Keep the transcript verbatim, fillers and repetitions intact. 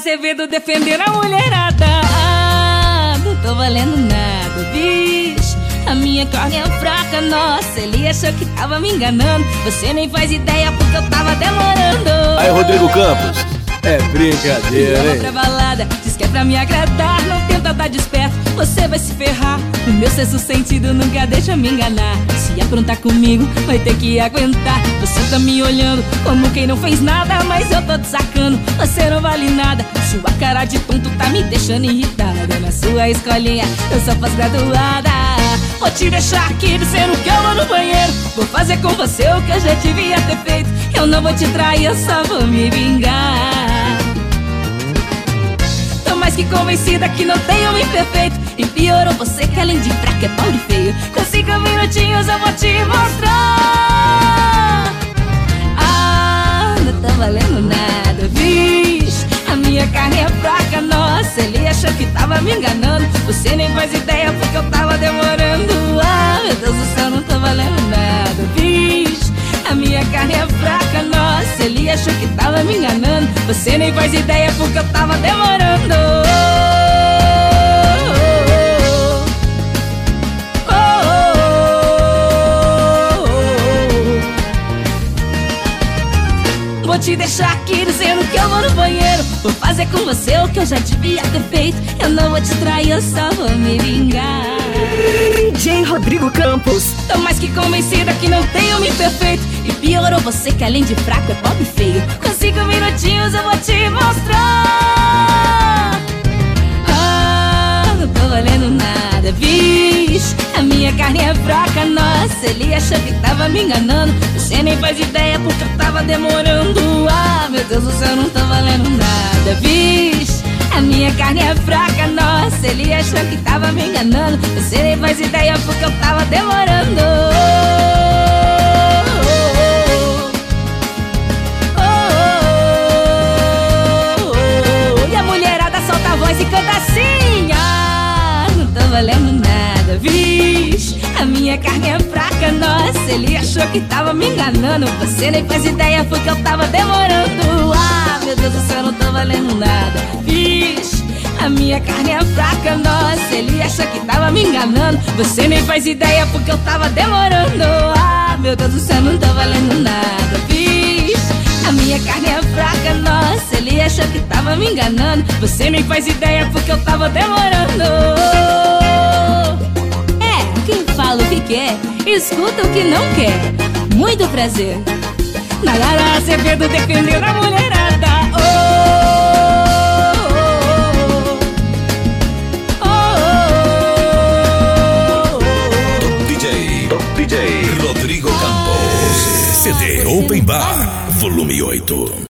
Azevedo defendendo a mulherada. Ah, não tô valendo nada, bicho. A minha carne é fraca, nossa. Ele achou que tava me enganando. Você nem faz ideia porque eu tava demorando. Aí, Rodrigo Campos, é brincadeira, hein? Leva pra balada, diz que é pra me agradar. Não tenta dar desperto, você vai se ferrar. O meu sexto sentido nunca deixa me enganar. Se aprontar comigo, vai ter que aguentar. Você tá me olhando como quem não fez nada, mas eu tô te sacando, você não vale nada. Sua cara de tonto tá me deixando irritada. Na sua escolinha, eu sou pós-graduada. Vou te deixar aqui dizendo que eu vou no banheiro. Vou fazer com você o que eu já devia ter feito. Eu não vou te trair, eu só vou me vingar. Tô mais que convencida que não tem homem perfeito. E piorou você que além de fraco é pobre e feio. Com cinco minutinhos eu vou te mostrar. Ah, não tá valendo nada, vixe. A minha carne é fraca, nossa. Ele achou que tava me enganando. Você nem faz ideia porque eu tava demorando. Ah, meu Deus do céu, não tá valendo nada, vixe. A minha carne é fraca, nossa. Ele achou que tava me enganando. Você nem faz ideia porque eu tava demorando. Oh, oh, oh, oh. Vou te deixar aqui dizendo que eu vou no banheiro. Vou fazer com você o que eu já devia ter feito. Eu não vou te trair, eu só vou me vingar. D J Rodrigo Campos. Tô mais que convencida que não tem homem perfeito. E piorou você que além de fraco é pobre e feio. Com cinco minutinhos eu vou te mostrar. Ah, não tô valendo nada, vixe. A minha carne é fraca, nossa. Ele achou que tava me enganando. Você nem faz ideia porque eu tava demorando. Ah, meu Deus do céu, não tá valendo nada, vixe. A minha carne é fraca, nossa. Ele achou que tava me enganando. Você nem faz ideia porque eu tava demorando. Oh, oh, oh, oh. E a mulherada solta a voz e canta assim. Ah, não tô valendo nada, vixe. A minha carne é fraca, nossa. Ele achou que tava me enganando. Você nem faz ideia porque eu tava demorando. Ah, meu Deus do céu, não tô valendo nada, vixe. A minha carne é fraca, nossa. Ele achou que tava me enganando. Você nem faz ideia porque eu tava demorando. Ah, meu Deus do céu, não tá valendo nada, vixe. A minha carne é fraca, nossa. Ele achou que tava me enganando. Você nem faz ideia porque eu tava demorando. É, quem fala o que quer, escuta o que não quer. Muito prazer. Nayara Azevedo defendendo a mulherada. Oh, oh, oh, oh, oh. D J, D J Rodrigo Campos. C D Open Bar, volume oito.